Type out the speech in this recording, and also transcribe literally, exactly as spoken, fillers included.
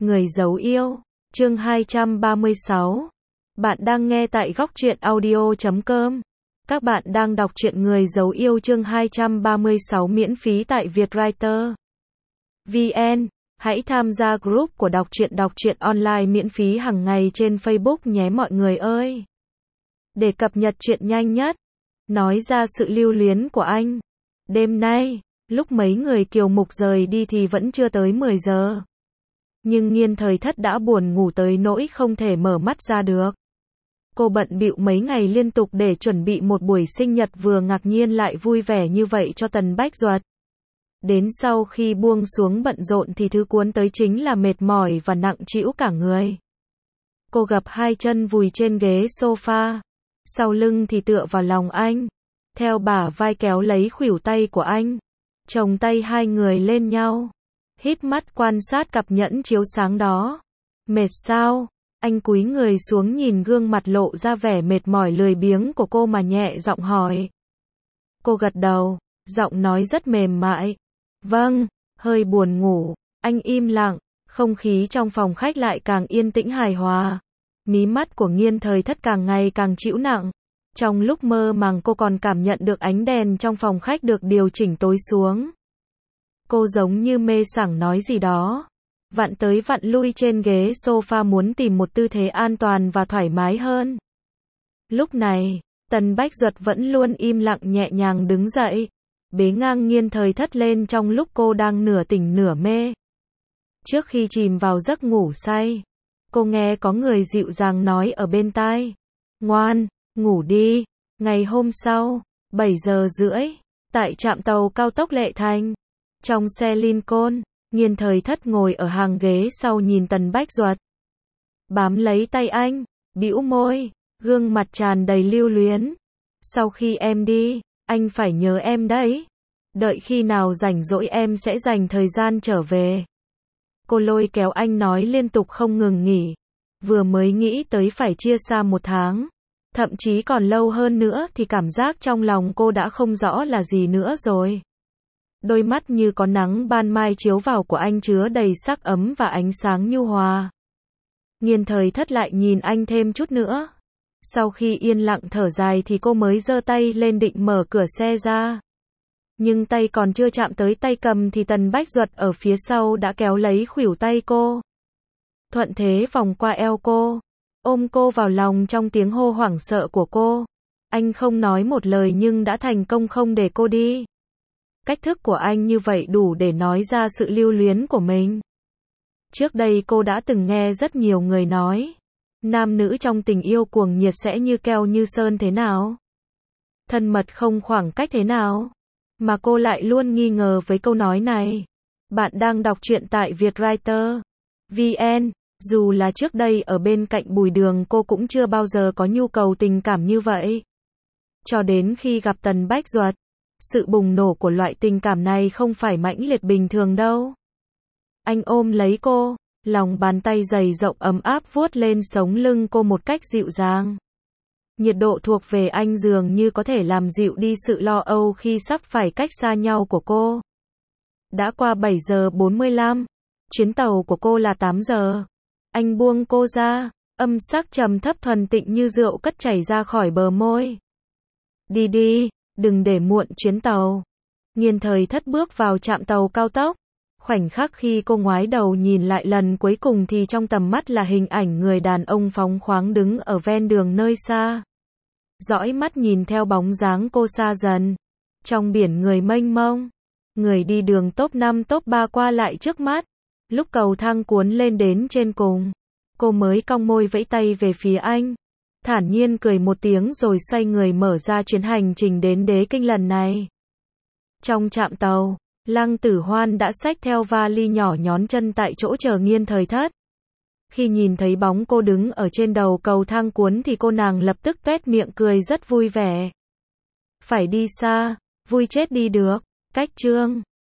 Người giấu yêu, chương hai trăm ba mươi sáu. Bạn đang nghe tại góc truyện audio chấm com. Các bạn đang đọc truyện Người giấu yêu chương hai trăm ba mươi sáu miễn phí tại Vietwriter chấm vn. Hãy tham gia group của đọc truyện đọc truyện online miễn phí hàng ngày trên Facebook nhé mọi người ơi. Để cập nhật truyện nhanh nhất, nói ra sự lưu luyến của anh. Đêm nay, lúc mấy người kiều mục rời đi thì vẫn chưa tới mười giờ. Nhưng Nghiên Thời Thất đã buồn ngủ tới nỗi không thể mở mắt ra được. Cô bận bịu mấy ngày liên tục để chuẩn bị một buổi sinh nhật vừa ngạc nhiên lại vui vẻ như vậy cho Tần Bách Duật. Đến sau khi buông xuống bận rộn thì thứ cuốn tới chính là mệt mỏi và nặng trĩu cả người. Cô gập hai chân vùi trên ghế sofa, sau lưng thì tựa vào lòng anh, theo bả vai kéo lấy khuỷu tay của anh, chồng tay hai người lên nhau, híp mắt quan sát cặp nhẫn chiếu sáng đó. Mệt sao? Anh cúi người xuống nhìn gương mặt lộ ra vẻ mệt mỏi lười biếng của cô mà nhẹ giọng hỏi. Cô gật đầu, giọng nói rất mềm mại. Vâng, hơi buồn ngủ. Anh im lặng, không khí trong phòng khách lại càng yên tĩnh hài hòa. Mí mắt của Nghiên Thời Thất càng ngày càng trĩu nặng. Trong lúc mơ màng cô còn cảm nhận được ánh đèn trong phòng khách được điều chỉnh tối xuống. Cô giống như mê sảng nói gì đó, vặn tới vặn lui trên ghế sofa muốn tìm một tư thế an toàn và thoải mái hơn. Lúc này, Tần Bách Duật vẫn luôn im lặng nhẹ nhàng đứng dậy, bế ngang Nghiên Thời Thất lên trong lúc cô đang nửa tỉnh nửa mê. Trước khi chìm vào giấc ngủ say, cô nghe có người dịu dàng nói ở bên tai. Ngoan, ngủ đi. Ngày hôm sau, bảy giờ rưỡi, tại trạm tàu cao tốc Lệ Thành. Trong xe Lincoln, Nghiên Thời Thất ngồi ở hàng ghế sau nhìn Tần Bách Duật. Bám lấy tay anh, bĩu môi, gương mặt tràn đầy lưu luyến. Sau khi em đi, anh phải nhớ em đấy. Đợi khi nào rảnh rỗi em sẽ dành thời gian trở về. Cô lôi kéo anh nói liên tục không ngừng nghỉ. Vừa mới nghĩ tới phải chia xa một tháng, thậm chí còn lâu hơn nữa thì cảm giác trong lòng cô đã không rõ là gì nữa rồi. Đôi mắt như có nắng ban mai chiếu vào của anh chứa đầy sắc ấm và ánh sáng nhu hòa. Nghiên Thời Thất lại nhìn anh thêm chút nữa. Sau khi yên lặng thở dài thì cô mới giơ tay lên định mở cửa xe ra. Nhưng tay còn chưa chạm tới tay cầm thì Tần Bách Duật ở phía sau đã kéo lấy khuỷu tay cô. Thuận thế vòng qua eo cô, ôm cô vào lòng trong tiếng hô hoảng sợ của cô. Anh không nói một lời nhưng đã thành công không để cô đi. Cách thức của anh như vậy đủ để nói ra sự lưu luyến của mình. Trước đây cô đã từng nghe rất nhiều người nói, nam nữ trong tình yêu cuồng nhiệt sẽ như keo như sơn thế nào, thân mật không khoảng cách thế nào, mà cô lại luôn nghi ngờ với câu nói này. Bạn đang đọc truyện tại Vietwriter chấm vn. Dù là trước đây ở bên cạnh Bùi Đường cô cũng chưa bao giờ có nhu cầu tình cảm như vậy. Cho đến khi gặp Tần Bách Duật, sự bùng nổ của loại tình cảm này không phải mãnh liệt bình thường đâu. Anh ôm lấy cô, lòng bàn tay dày rộng ấm áp vuốt lên sống lưng cô một cách dịu dàng. Nhiệt độ thuộc về anh dường như có thể làm dịu đi sự lo âu khi sắp phải cách xa nhau của cô. Đã qua bảy giờ bốn mươi lăm, chuyến tàu của cô là tám giờ. Anh buông cô ra, âm sắc trầm thấp thuần tịnh như rượu cất chảy ra khỏi bờ môi. Đi đi, đừng để muộn chuyến tàu. Nghiên Thời Thất bước vào trạm tàu cao tốc. Khoảnh khắc khi cô ngoái đầu nhìn lại lần cuối cùng thì trong tầm mắt là hình ảnh người đàn ông phóng khoáng đứng ở ven đường nơi xa. Dõi mắt nhìn theo bóng dáng cô xa dần. Trong biển người mênh mông, người đi đường top năm top ba qua lại trước mắt. Lúc cầu thang cuốn lên đến trên cùng, cô mới cong môi vẫy tay về phía anh. Thản nhiên cười một tiếng rồi xoay người mở ra chuyến hành trình đến Đế Kinh lần này. Trong trạm tàu, Lăng Tử Hoan đã xách theo vali nhỏ nhón chân tại chỗ chờ Nghiên Thời Thất. Khi nhìn thấy bóng cô đứng ở trên đầu cầu thang cuốn thì cô nàng lập tức tuét miệng cười rất vui vẻ. Phải đi xa, vui chết đi được. Cách chương